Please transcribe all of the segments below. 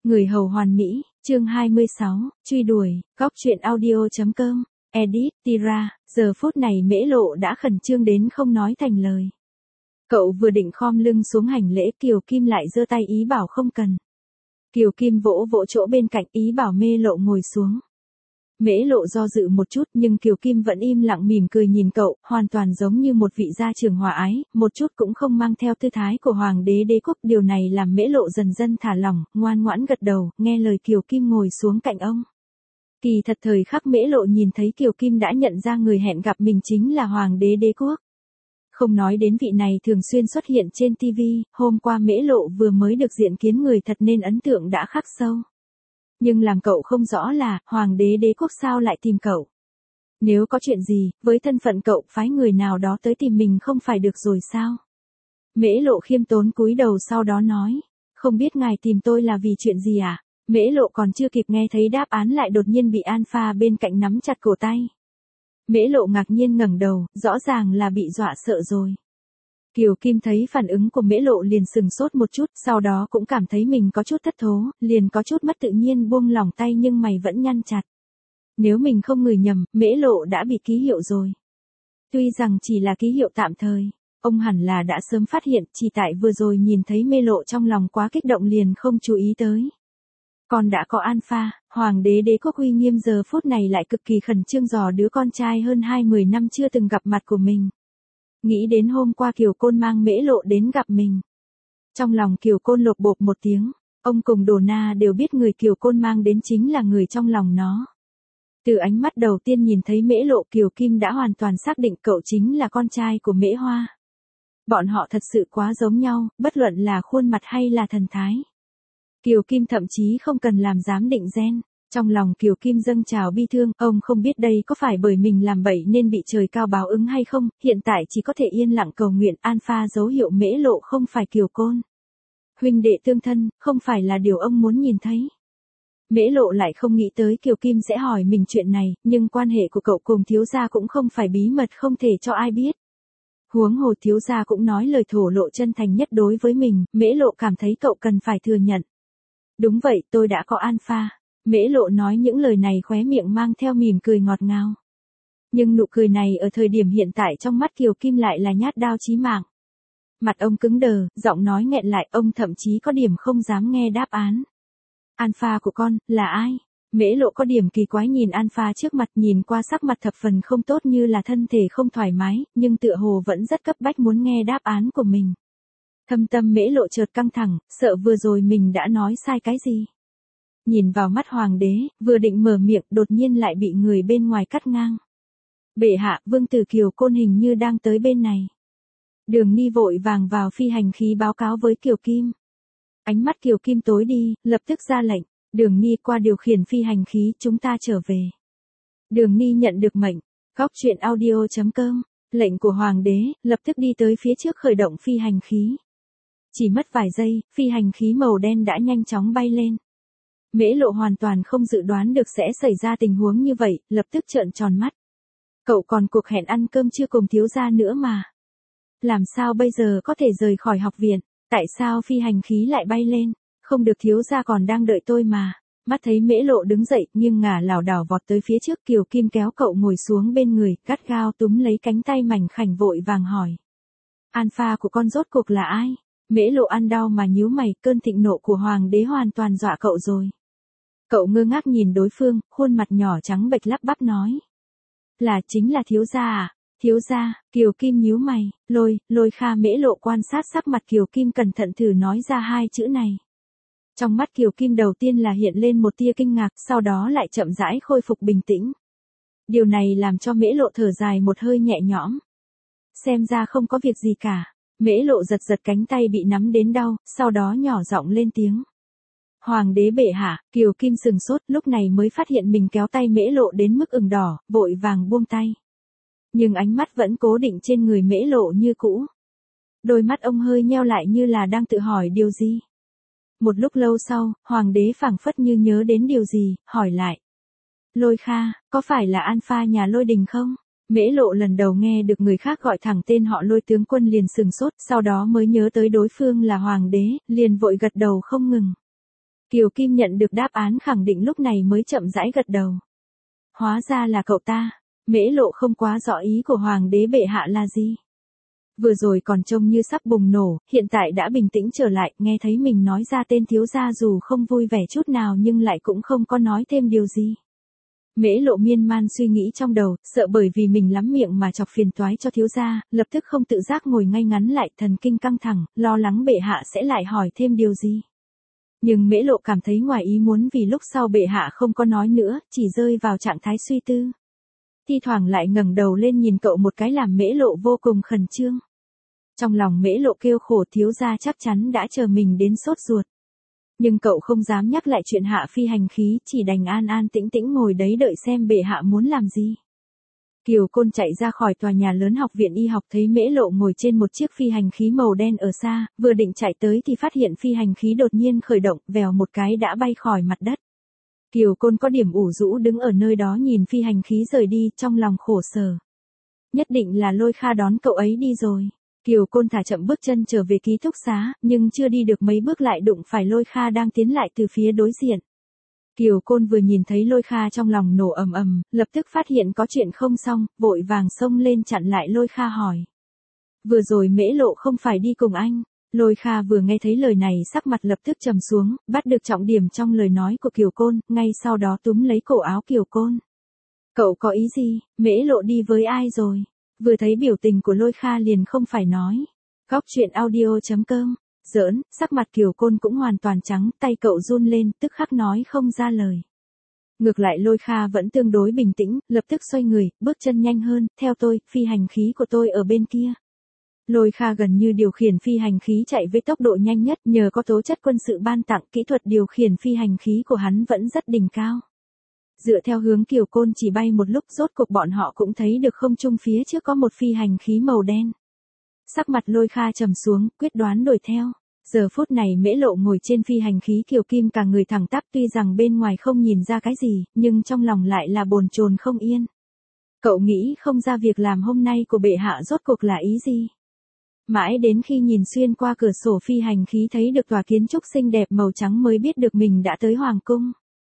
Người hầu hoàn mỹ, chương 26, truy đuổi, góc truyện audio.com, edit, Tira, giờ phút này Mễ Lộ đã khẩn trương đến không nói thành lời. Cậu vừa định khom lưng xuống hành lễ, Kiều Kim lại giơ tay ý bảo không cần. Kiều Kim vỗ vỗ chỗ bên cạnh ý bảo Mễ Lộ ngồi xuống. Mễ Lộ do dự một chút nhưng Kiều Kim vẫn im lặng mỉm cười nhìn cậu, hoàn toàn giống như một vị gia trưởng hòa ái, một chút cũng không mang theo tư thái của hoàng đế đế quốc. Điều này làm Mễ Lộ dần dần thả lỏng, ngoan ngoãn gật đầu, nghe lời Kiều Kim ngồi xuống cạnh ông. Kỳ thật thời khắc Mễ Lộ nhìn thấy Kiều Kim đã nhận ra người hẹn gặp mình chính là hoàng đế đế quốc. Không nói đến vị này thường xuyên xuất hiện trên TV, hôm qua Mễ Lộ vừa mới được diện kiến người thật nên ấn tượng đã khắc sâu. Nhưng làm cậu không rõ là, hoàng đế đế quốc sao lại tìm cậu? Nếu có chuyện gì, với thân phận cậu phái người nào đó tới tìm mình không phải được rồi sao? Mễ Lộ khiêm tốn cúi đầu sau đó nói, không biết ngài tìm tôi là vì chuyện gì à? Mễ Lộ còn chưa kịp nghe thấy đáp án lại đột nhiên bị Alpha bên cạnh nắm chặt cổ tay. Mễ Lộ ngạc nhiên ngẩng đầu, rõ ràng là bị dọa sợ rồi. Kiều Kim thấy phản ứng của Mễ Lộ liền sừng sốt một chút, sau đó cũng cảm thấy mình có chút thất thố, liền có chút mất tự nhiên buông lỏng tay nhưng mày vẫn nhăn chặt. Nếu mình không ngửi nhầm, Mễ Lộ đã bị ký hiệu rồi. Tuy rằng chỉ là ký hiệu tạm thời, ông hẳn là đã sớm phát hiện, chỉ tại vừa rồi nhìn thấy Mễ Lộ trong lòng quá kích động liền không chú ý tới. Còn đã có Alpha, hoàng đế đế quốc uy nghiêm giờ phút này lại cực kỳ khẩn trương dò đứa con trai hơn 20 năm chưa từng gặp mặt của mình. Nghĩ đến hôm qua Kiều Côn mang Mễ Lộ đến gặp mình. Trong lòng Kiều Côn lột bột một tiếng, ông cùng Đồ Na đều biết người Kiều Côn mang đến chính là người trong lòng nó. Từ ánh mắt đầu tiên nhìn thấy Mễ Lộ, Kiều Kim đã hoàn toàn xác định cậu chính là con trai của Mễ Hoa. Bọn họ thật sự quá giống nhau, bất luận là khuôn mặt hay là thần thái. Kiều Kim thậm chí không cần làm giám định gen. Trong lòng Kiều Kim dâng trào bi thương, ông không biết đây có phải bởi mình làm bậy nên bị trời cao báo ứng hay không, hiện tại chỉ có thể yên lặng cầu nguyện. Alpha dấu hiệu Mễ Lộ không phải Kiều Côn. Huynh đệ tương thân, không phải là điều ông muốn nhìn thấy. Mễ Lộ lại không nghĩ tới Kiều Kim sẽ hỏi mình chuyện này, nhưng quan hệ của cậu cùng thiếu gia cũng không phải bí mật không thể cho ai biết. Huống hồ thiếu gia cũng nói lời thổ lộ chân thành nhất đối với mình, Mễ Lộ cảm thấy cậu cần phải thừa nhận. Đúng vậy, tôi đã có Alpha. Mễ Lộ nói những lời này khóe miệng mang theo mỉm cười ngọt ngào. Nhưng nụ cười này ở thời điểm hiện tại trong mắt Kiều Kim lại là nhát đao chí mạng. Mặt ông cứng đờ, giọng nói nghẹn lại, ông thậm chí có điểm không dám nghe đáp án. Alpha của con, là ai? Mễ Lộ có điểm kỳ quái nhìn Alpha trước mặt, nhìn qua sắc mặt thập phần không tốt như là thân thể không thoải mái, nhưng tựa hồ vẫn rất cấp bách muốn nghe đáp án của mình. Thâm tâm Mễ Lộ chợt căng thẳng, sợ vừa rồi mình đã nói sai cái gì. Nhìn vào mắt hoàng đế, vừa định mở miệng đột nhiên lại bị người bên ngoài cắt ngang. Bệ hạ, vương tử Kiều Côn hình như đang tới bên này. Đường Ni vội vàng vào phi hành khí báo cáo với Kiều Kim. Ánh mắt Kiều Kim tối đi, lập tức ra lệnh, Đường Ni qua điều khiển phi hành khí, chúng ta trở về. Đường Ni nhận được mệnh, góc truyện audio.com, lệnh của hoàng đế, lập tức đi tới phía trước khởi động phi hành khí. Chỉ mất vài giây, phi hành khí màu đen đã nhanh chóng bay lên. Mễ Lộ hoàn toàn không dự đoán được sẽ xảy ra tình huống như vậy, lập tức trợn tròn mắt. Cậu còn cuộc hẹn ăn cơm trưa cùng thiếu gia nữa mà. Làm sao bây giờ có thể rời khỏi học viện, tại sao phi hành khí lại bay lên, không được thiếu gia còn đang đợi tôi mà. Mắt thấy Mễ Lộ đứng dậy, nhưng ngả lảo đảo vọt tới phía trước, Kiều Kim kéo cậu ngồi xuống bên người, gắt gao túm lấy cánh tay mảnh khảnh vội vàng hỏi. Alpha của con rốt cuộc là ai? Mễ Lộ ăn đau mà nhíu mày, cơn thịnh nộ của hoàng đế hoàn toàn dọa cậu rồi. Cậu ngơ ngác nhìn đối phương, khuôn mặt nhỏ trắng bệch lắp bắp nói. Chính là thiếu gia à? Thiếu gia, Kiều Kim nhíu mày, Lôi Kha. Mễ Lộ quan sát sắc mặt Kiều Kim cẩn thận thử nói ra hai chữ này. Trong mắt Kiều Kim đầu tiên là hiện lên một tia kinh ngạc, sau đó lại chậm rãi khôi phục bình tĩnh. Điều này làm cho Mễ Lộ thở dài một hơi nhẹ nhõm. Xem ra không có việc gì cả. Mễ Lộ giật giật cánh tay bị nắm đến đau, sau đó nhỏ giọng lên tiếng. Hoàng đế bệ hạ. Kiều Kim sừng sốt, lúc này mới phát hiện mình kéo tay Mễ Lộ đến mức ửng đỏ, vội vàng buông tay. Nhưng ánh mắt vẫn cố định trên người Mễ Lộ như cũ. Đôi mắt ông hơi nheo lại như là đang tự hỏi điều gì. Một lúc lâu sau, hoàng đế phảng phất như nhớ đến điều gì, hỏi lại. Lôi Kha, có phải là Alpha nhà Lôi Đình không? Mễ Lộ lần đầu nghe được người khác gọi thẳng tên họ Lôi tướng quân liền sừng sốt, sau đó mới nhớ tới đối phương là hoàng đế, liền vội gật đầu không ngừng. Kiều Kim nhận được đáp án khẳng định lúc này mới chậm rãi gật đầu. Hóa ra là cậu ta. Mễ Lộ không quá rõ ý của hoàng đế bệ hạ là gì. Vừa rồi còn trông như sắp bùng nổ, hiện tại đã bình tĩnh trở lại, nghe thấy mình nói ra tên thiếu gia dù không vui vẻ chút nào nhưng lại cũng không có nói thêm điều gì. Mễ Lộ miên man suy nghĩ trong đầu, sợ bởi vì mình lắm miệng mà chọc phiền toái cho thiếu gia, lập tức không tự giác ngồi ngay ngắn lại, thần kinh căng thẳng, lo lắng bệ hạ sẽ lại hỏi thêm điều gì. Nhưng Mễ Lộ cảm thấy ngoài ý muốn vì lúc sau bệ hạ không có nói nữa, chỉ rơi vào trạng thái suy tư. Thi thoảng lại ngẩng đầu lên nhìn cậu một cái làm Mễ Lộ vô cùng khẩn trương. Trong lòng Mễ Lộ kêu khổ, thiếu gia chắc chắn đã chờ mình đến sốt ruột. Nhưng cậu không dám nhắc lại chuyện hạ phi hành khí, chỉ đành an an tĩnh tĩnh ngồi đấy đợi xem bệ hạ muốn làm gì. Kiều Côn chạy ra khỏi tòa nhà lớn học viện y học thấy Mễ Lộ ngồi trên một chiếc phi hành khí màu đen ở xa, vừa định chạy tới thì phát hiện phi hành khí đột nhiên khởi động, vèo một cái đã bay khỏi mặt đất. Kiều Côn có điểm ủ rũ đứng ở nơi đó nhìn phi hành khí rời đi, trong lòng khổ sở. Nhất định là Lôi Kha đón cậu ấy đi rồi. Kiều Côn thả chậm bước chân trở về ký túc xá, nhưng chưa đi được mấy bước lại đụng phải Lôi Kha đang tiến lại từ phía đối diện. Kiều Côn vừa nhìn thấy Lôi Kha trong lòng nổ ầm ầm, lập tức phát hiện có chuyện không xong, vội vàng xông lên chặn lại Lôi Kha hỏi. Vừa rồi Mễ Lộ không phải đi cùng anh. Lôi Kha vừa nghe thấy lời này sắc mặt lập tức trầm xuống, bắt được trọng điểm trong lời nói của Kiều Côn, ngay sau đó túm lấy cổ áo Kiều Côn. Cậu có ý gì, Mễ Lộ đi với ai rồi? Vừa thấy biểu tình của Lôi Kha liền không phải nói. Góc truyện audio.com. Giỡn, sắc mặt Kiều Côn cũng hoàn toàn trắng, tay cậu run lên, tức khắc nói không ra lời. Ngược lại Lôi Kha vẫn tương đối bình tĩnh, lập tức xoay người, bước chân nhanh hơn, theo tôi, phi hành khí của tôi ở bên kia. Lôi Kha gần như điều khiển phi hành khí chạy với tốc độ nhanh nhất, nhờ có tố chất quân sự ban tặng, kỹ thuật điều khiển phi hành khí của hắn vẫn rất đỉnh cao. Dựa theo hướng Kiều Côn chỉ bay một lúc, rốt cuộc bọn họ cũng thấy được không trung phía trước có một phi hành khí màu đen. Sắc mặt Lôi Kha trầm xuống, quyết đoán đuổi theo. Giờ phút này Mễ Lộ ngồi trên phi hành khí Kiều Kim cả người thẳng tắp, tuy rằng bên ngoài không nhìn ra cái gì, nhưng trong lòng lại là bồn chồn không yên. Cậu nghĩ không ra việc làm hôm nay của bệ hạ rốt cuộc là ý gì. Mãi đến khi nhìn xuyên qua cửa sổ phi hành khí thấy được tòa kiến trúc xinh đẹp màu trắng mới biết được mình đã tới hoàng cung.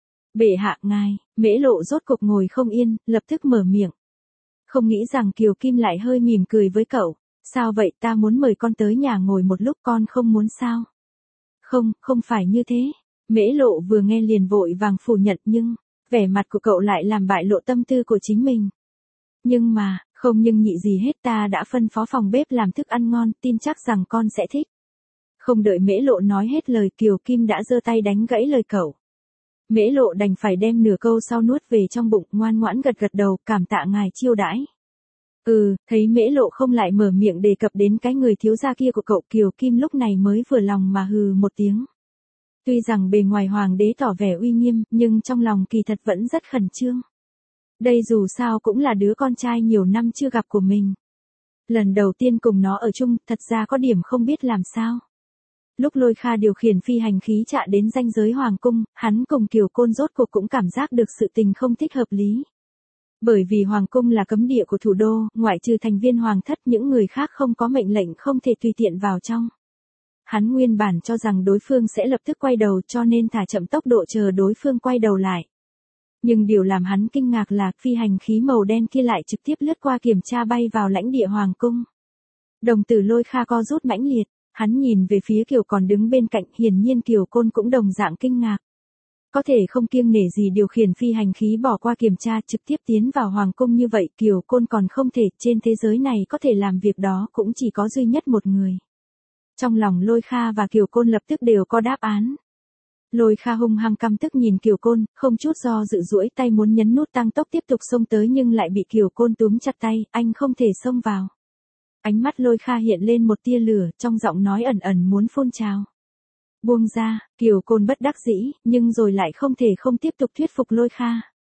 Bệ hạ ngài, Mễ Lộ rốt cuộc ngồi không yên, lập tức mở miệng. Không nghĩ rằng Kiều Kim lại hơi mỉm cười với cậu. Sao vậy, ta muốn mời con tới nhà ngồi một lúc, con không muốn sao? Không, không phải như thế. Mễ Lộ vừa nghe liền vội vàng phủ nhận, nhưng vẻ mặt của cậu lại làm bại lộ tâm tư của chính mình. Nhưng mà, không nhưng nhị gì hết, ta đã phân phó phòng bếp làm thức ăn ngon, tin chắc rằng con sẽ thích. Không đợi Mễ Lộ nói hết lời, Kiều Kim đã giơ tay đánh gãy lời cậu. Mễ Lộ đành phải đem nửa câu sau nuốt về trong bụng, ngoan ngoãn gật gật đầu, cảm tạ ngài chiêu đãi. Thấy Mễ Lộ không lại mở miệng đề cập đến cái người thiếu gia kia của cậu, Kiều Kim lúc này mới vừa lòng mà hừ một tiếng. Tuy rằng bề ngoài hoàng đế tỏ vẻ uy nghiêm, nhưng trong lòng kỳ thật vẫn rất khẩn trương. Đây dù sao cũng là đứa con trai nhiều năm chưa gặp của mình. Lần đầu tiên cùng nó ở chung, thật ra có điểm không biết làm sao. Lúc Lôi Kha điều khiển phi hành khí chạ đến ranh giới hoàng cung, hắn cùng Kiều Côn rốt cuộc cũng cảm giác được sự tình không thích hợp lý. Bởi vì hoàng cung là cấm địa của thủ đô, ngoại trừ thành viên hoàng thất, những người khác không có mệnh lệnh không thể tùy tiện vào trong. Hắn nguyên bản cho rằng đối phương sẽ lập tức quay đầu, cho nên thả chậm tốc độ chờ đối phương quay đầu lại. Nhưng điều làm hắn kinh ngạc là phi hành khí màu đen kia lại trực tiếp lướt qua kiểm tra bay vào lãnh địa hoàng cung. Đồng tử Lôi Kha co rút mãnh liệt, hắn nhìn về phía Kiều còn đứng bên cạnh, hiển nhiên Kiều Côn cũng đồng dạng kinh ngạc. Có thể không kiêng nể gì điều khiển phi hành khí bỏ qua kiểm tra trực tiếp tiến vào hoàng cung như vậy, Kiều Côn còn không thể, trên thế giới này có thể làm việc đó cũng chỉ có duy nhất một người. Trong lòng Lôi Kha và Kiều Côn lập tức đều có đáp án. Lôi Kha hung hăng căm tức nhìn Kiều Côn, không chút do dự duỗi tay muốn nhấn nút tăng tốc tiếp tục xông tới nhưng lại bị Kiều Côn túm chặt tay, anh không thể xông vào. Ánh mắt Lôi Kha hiện lên một tia lửa, trong giọng nói ẩn ẩn muốn phun trào. Buông ra, Kiều Côn bất đắc dĩ, nhưng rồi lại không thể không tiếp tục thuyết phục Lôi Kha.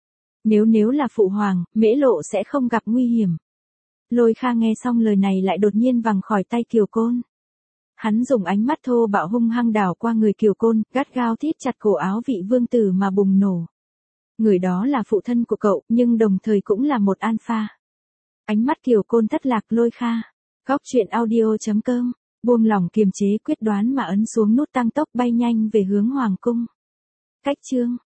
Nếu là phụ hoàng, Mễ Lộ sẽ không gặp nguy hiểm. Lôi Kha nghe xong lời này lại đột nhiên vằng khỏi tay Kiều Côn. Hắn dùng ánh mắt thô bạo hung hăng đảo qua người Kiều Côn, gắt gao thít chặt cổ áo vị vương tử mà bùng nổ. Người đó là phụ thân của cậu, nhưng đồng thời cũng là một alpha. Ánh mắt Kiều Côn thất lạc. Lôi Kha. Góc truyện audio.com. Buông lỏng kiềm chế, quyết đoán mà ấn xuống nút tăng tốc bay nhanh về hướng hoàng cung. Cách chương